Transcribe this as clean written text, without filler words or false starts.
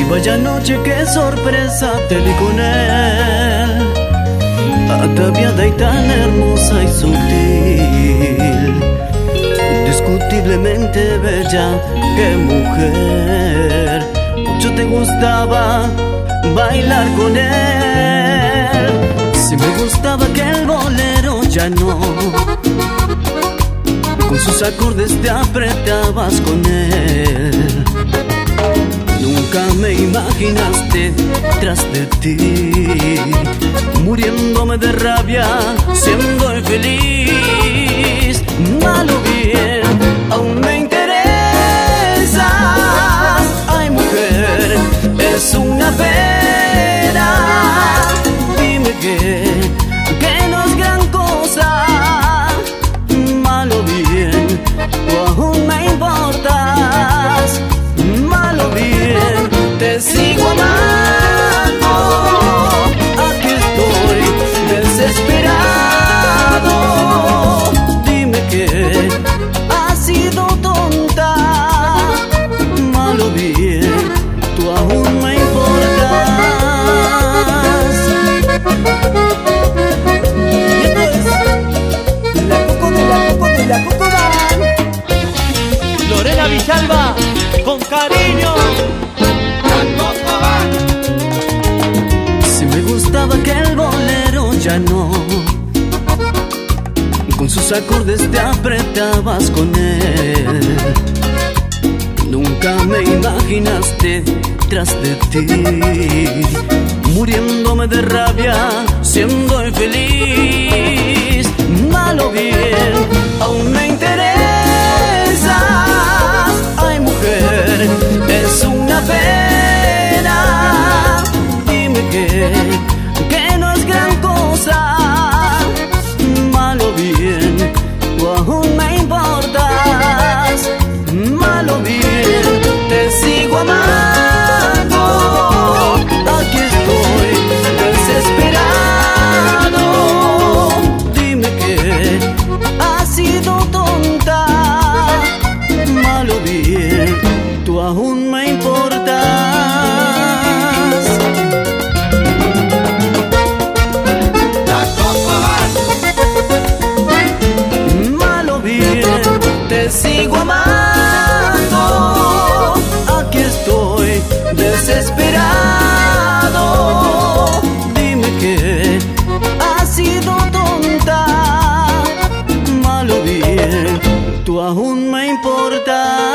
vaya noche, qué sorpresa te vi con él, ataviada y tan hermosa y sutil, indiscutiblemente bella, qué mujer. Mucho te gustaba bailar con él. Si me gustaba aquel bolero, ya no. Con sus acordes te apretabas con él. Nunca me imaginaste tras de ti, muriéndome de rabia, siendo infeliz. Mal o bien, aún me interesas. Ay, mujer, es una pena. Dime que no es gran cosa. Mal o bien, tú aún me importas. Mal o bien, te sigo amando. Aquí estoy desesperado. Dime que has sido tonta. Mal o bien, tú aún me importas. Y esto es la Coco de la Coco de la Coco Band. Lorena Villalba, con cariño. Si me gustaba aquel bolero, ya no. Con sus acordes te apretabas con él. Nunca me imaginaste tras de ti, muriéndome de rabia, siendo infeliz. Mal o bien, aún me interesas. Ay, mujer, es una pena. Dime que no es gran cosa. Mal o bien, tú aún me importas. Mal o bien, te sigo amando. Aquí estoy desesperado. Dime que has sido tonta. Mal o bien, tú aún me importas. Mal o bien, te sigo amando. Aquí estoy desesperado. Dime que has sido tonta. Mal o bien, tú aún me importas.